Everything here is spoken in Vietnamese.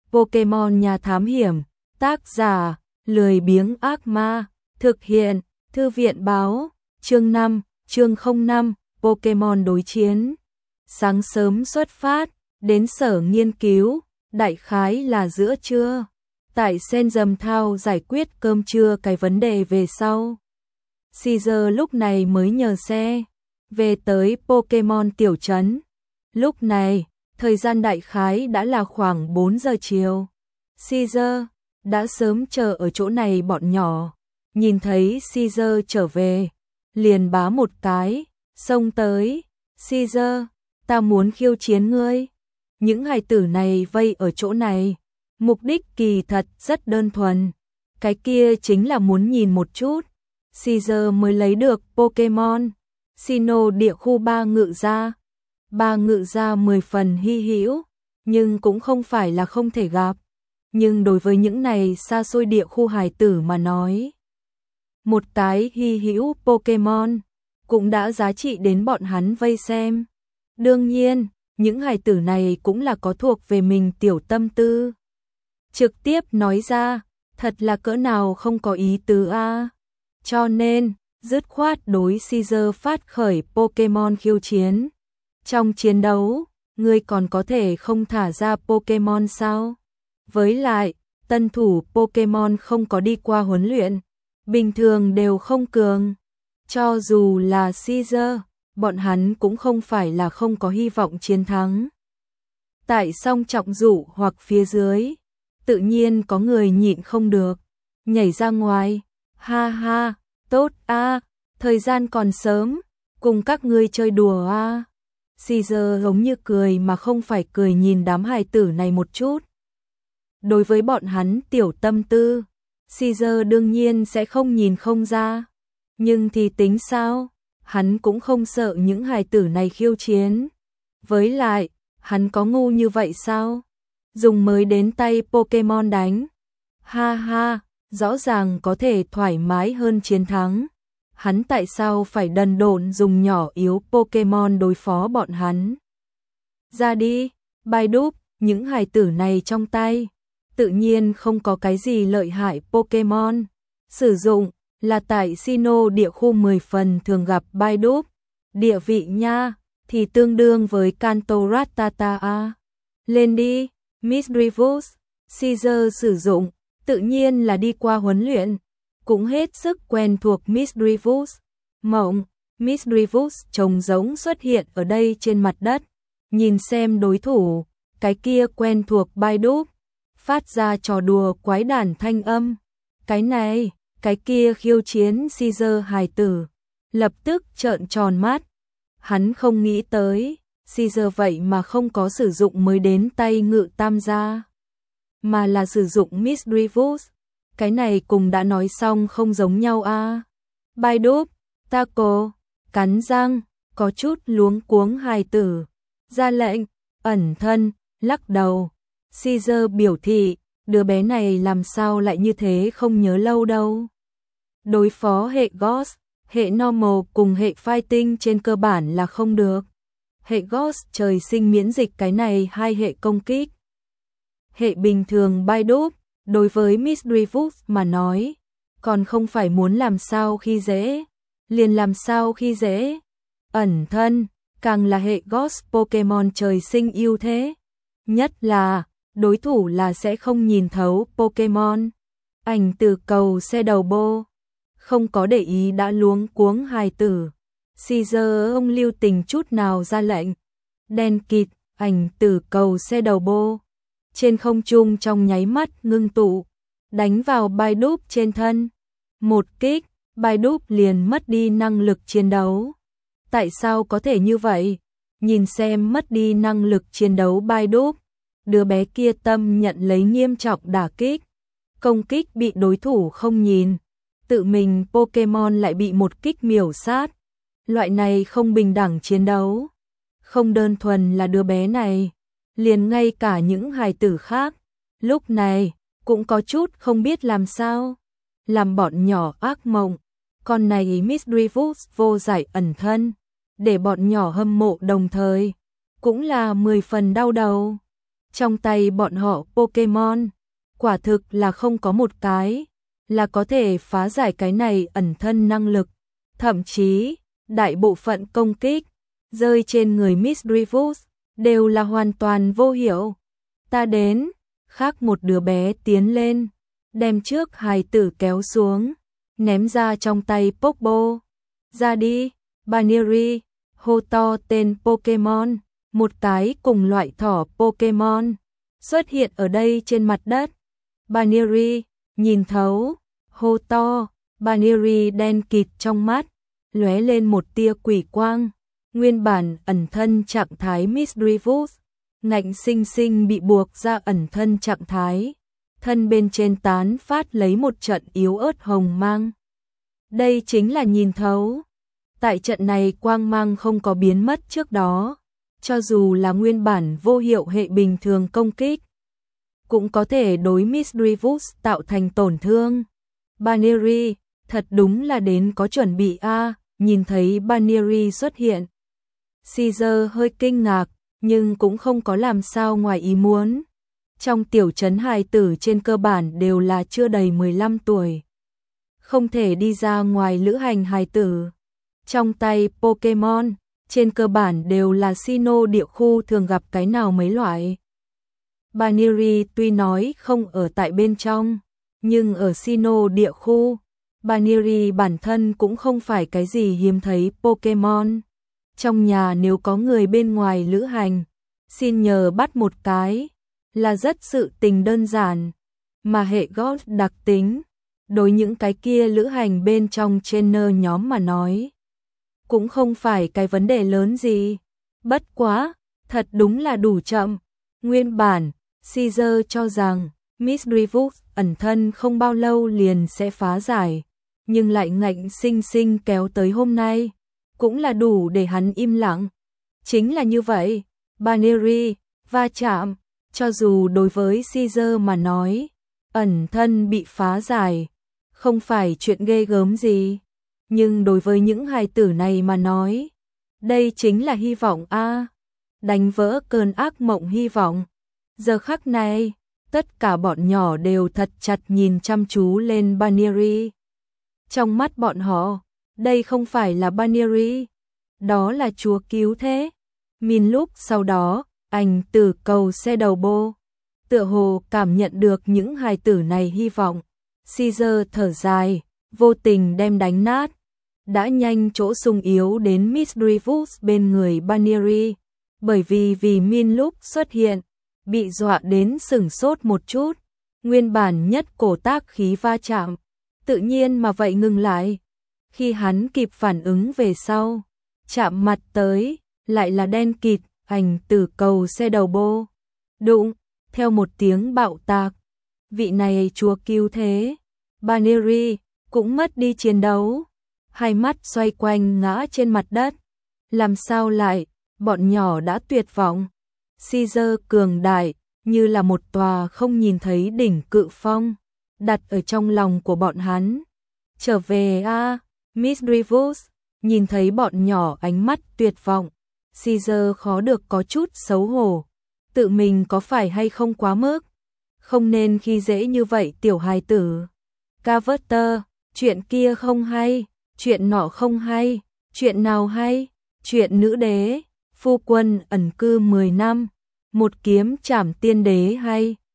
Pokemon nhà thám hiểm, tác giả, lười biếng ác ma, thực hiện, thư viện báo, chương 5, chương 05, Pokemon đối chiến. Sáng sớm xuất phát, đến sở nghiên cứu, đại khái là giữa trưa. Tại Senzam Thao giải quyết cơm trưa cái vấn đề về sau. Caesar lúc này mới nhờ xe về tới Pokemon tiểu trấn. Lúc này, thời gian đại khái đã là khoảng 4 giờ chiều. Caesar đã sớm chờ ở chỗ này bọn nhỏ. Nhìn thấy Caesar trở về, liền bá một cái, xông tới. Caesar, ta muốn khiêu chiến ngươi. Những hài tử này vây ở chỗ này. Mục đích kỳ thật rất đơn thuần. Cái kia chính là muốn nhìn một chút. Caesar mới lấy được Pokemon Sinnoh địa khu 3 ngự gia. 3 ngự gia 10 phần hy hữu, nhưng cũng không phải là không thể gặp. Nhưng đối với những này xa xôi địa khu hài tử mà nói, một cái hy hữu Pokemon cũng đã giá trị đến bọn hắn vây xem. Đương nhiên, những hài tử này cũng là có thuộc về mình tiểu tâm tư. Trực tiếp nói ra, thật là cỡ nào không có ý tứ a. Cho nên, dứt khoát đối Caesar phát khởi Pokemon khiêu chiến. Trong chiến đấu, ngươi còn có thể không thả ra Pokemon sao? Với lại, tân thủ Pokemon không có đi qua huấn luyện, bình thường đều không cường. Cho dù là Caesar, bọn hắn cũng không phải là không có hy vọng chiến thắng. Tại song trọng dụ hoặc phía dưới, tự nhiên có người nhịn không được, nhảy ra ngoài. Ha ha, tốt a, thời gian còn sớm, cùng các ngươi chơi đùa a. Caesar giống như cười mà không phải cười nhìn đám hài tử này một chút. Đối với bọn hắn tiểu tâm tư, Caesar đương nhiên sẽ không nhìn không ra. Nhưng thì tính sao? Hắn cũng không sợ những hài tử này khiêu chiến. Với lại, hắn có ngu như vậy sao? Dùng mới đến tay Pokemon đánh. Ha ha, rõ ràng có thể thoải mái hơn chiến thắng. Hắn tại sao phải đần độn dùng nhỏ yếu Pokemon đối phó bọn hắn? Ra đi, Baidup, những hài tử này trong tay, tự nhiên không có cái gì lợi hại Pokemon. Sử dụng là tại Sinnoh địa khu 10 phần thường gặp Baidup. Địa vị nha, thì tương đương với Kanto Rattata a. Lên đi, Misdreavus. Caesar sử dụng, tự nhiên là đi qua huấn luyện, cũng hết sức quen thuộc Misdreavus. Mộng, Misdreavus trông giống xuất hiện ở đây trên mặt đất, nhìn xem đối thủ, cái kia quen thuộc Baidup, phát ra trò đùa quái đản thanh âm. Cái này, cái kia khiêu chiến Caesar hài tử, lập tức trợn tròn mắt. Hắn không nghĩ tới, Caesar vậy mà không có sử dụng mới đến tay ngự tam gia, mà là sử dụng Misdreavus. Cái này cùng đã nói xong không giống nhau a. Baidup, Taco, cắn răng, có chút luống cuống hài tử, ra lệnh, ẩn thân, lắc đầu. Caesar biểu thị, đứa bé này làm sao lại như thế không nhớ lâu đâu. Đối phó hệ Ghost, hệ Normal cùng hệ Fighting trên cơ bản là không được. Hệ Ghost trời sinh miễn dịch cái này hai hệ công kích. Hệ bình thường Baidup, đối với Misdreavus mà nói, còn không phải muốn làm sao khi dễ, liền làm sao khi dễ. Ẩn thân, càng là hệ Ghost Pokemon trời sinh ưu thế. Nhất là, đối thủ là sẽ không nhìn thấu Pokemon. Ảnh từ cầu xe đầu bô, không có để ý đã luống cuống hài tử. Caesar ông lưu tình chút nào ra lệnh. Đen kịt, ảnh từ cầu xe đầu bô. Trên không trung trong nháy mắt ngưng tụ, đánh vào Baidup trên thân. Một kích, Baidup liền mất đi năng lực chiến đấu. Tại sao có thể như vậy? Nhìn xem mất đi năng lực chiến đấu Baidup, đứa bé kia tâm nhận lấy nghiêm trọng đả kích. Công kích bị đối thủ không nhìn, tự mình Pokemon lại bị một kích miểu sát. Loại này không bình đẳng chiến đấu, không đơn thuần là đứa bé này, liền ngay cả những hài tử khác, lúc này cũng có chút không biết làm sao, làm bọn nhỏ ác mộng. Con này Misdreavus vô giải ẩn thân, để bọn nhỏ hâm mộ đồng thời, cũng là 10 phần đau đầu. Trong tay bọn họ Pokemon, quả thực là không có một cái là có thể phá giải cái này ẩn thân năng lực. Thậm chí, đại bộ phận công kích rơi trên người Misdreavus đều là hoàn toàn vô hiệu. Ta đến, khác một đứa bé tiến lên, đem trước hài tử kéo xuống, ném ra trong tay Pokeball. Ra đi, Baneri, hô to tên Pokemon, một cái cùng loại thỏ Pokemon xuất hiện ở đây trên mặt đất. Baneri, nhìn thấu, hô to, Baneri đen kịt trong mắt, lóe lên một tia quỷ quang. Nguyên bản ẩn thân trạng thái Misdreavus, ngạnh sinh sinh bị buộc ra ẩn thân trạng thái, thân bên trên tán phát lấy một trận yếu ớt hồng mang. Đây chính là nhìn thấu. Tại trận này quang mang không có biến mất trước đó, cho dù là nguyên bản vô hiệu hệ bình thường công kích, cũng có thể đối Misdreavus tạo thành tổn thương. Baneri, thật đúng là đến có chuẩn bị a. Nhìn thấy Baneri xuất hiện, Caesar hơi kinh ngạc, nhưng cũng không có làm sao ngoài ý muốn. Trong tiểu trấn hài tử trên cơ bản đều là chưa đầy 15 tuổi. Không thể đi ra ngoài lữ hành hài tử. Trong tay Pokemon, trên cơ bản đều là Sinnoh địa khu thường gặp cái nào mấy loại. Baneri tuy nói không ở tại bên trong, nhưng ở Sinnoh địa khu, Baneri bản thân cũng không phải cái gì hiếm thấy Pokemon. Trong nhà nếu có người bên ngoài lữ hành, xin nhờ bắt một cái, là rất sự tình đơn giản. Mà hệ God đặc tính, đối những cái kia lữ hành bên trong trainer nhóm mà nói, cũng không phải cái vấn đề lớn gì. Bất quá, thật đúng là đủ chậm. Nguyên bản, Caesar cho rằng Misdreavus ẩn thân không bao lâu liền sẽ phá giải, nhưng lại ngạnh sinh sinh kéo tới hôm nay, cũng là đủ để hắn im lặng. Chính là như vậy, Baneri, va chạm, cho dù đối với Caesar mà nói, ẩn thân bị phá giải, không phải chuyện ghê gớm gì. Nhưng đối với những hài tử này mà nói, đây chính là hy vọng a, đánh vỡ cơn ác mộng hy vọng. Giờ khắc này, tất cả bọn nhỏ đều thật chặt nhìn chăm chú lên Baneri. Trong mắt bọn họ, đây không phải là Baneri, đó là chúa cứu thế. Min lúc sau đó, anh từ cầu xe đầu bô, tựa hồ cảm nhận được những hài tử này hy vọng. Caesar thở dài, vô tình đem đánh nát, đã nhanh chỗ sung yếu đến Misdreavus bên người Baneri, bởi vì Min lúc xuất hiện, bị dọa đến sửng sốt một chút, nguyên bản nhất cổ tác khí va chạm, tự nhiên mà vậy ngừng lại. Khi hắn kịp phản ứng về sau, chạm mặt tới, lại là đen kịt, ảnh từ cầu xe đầu bô. Đụng, theo một tiếng bạo tạc, vị này chúa cứu thế, Baneri, cũng mất đi chiến đấu, hai mắt xoay quanh ngã trên mặt đất. Làm sao lại, bọn nhỏ đã tuyệt vọng. Caesar cường đại, như là một tòa không nhìn thấy đỉnh cự phong, đặt ở trong lòng của bọn hắn. Trở về a, Misdreavus, nhìn thấy bọn nhỏ ánh mắt tuyệt vọng, Caesar khó được có chút xấu hổ. Tự mình có phải hay không quá mức? Không nên khi dễ như vậy tiểu hài tử. Carver, chuyện kia không hay, chuyện nọ không hay, chuyện nào hay? Chuyện nữ đế, phu quân ẩn cư 10 năm, một kiếm trảm tiên đế hay?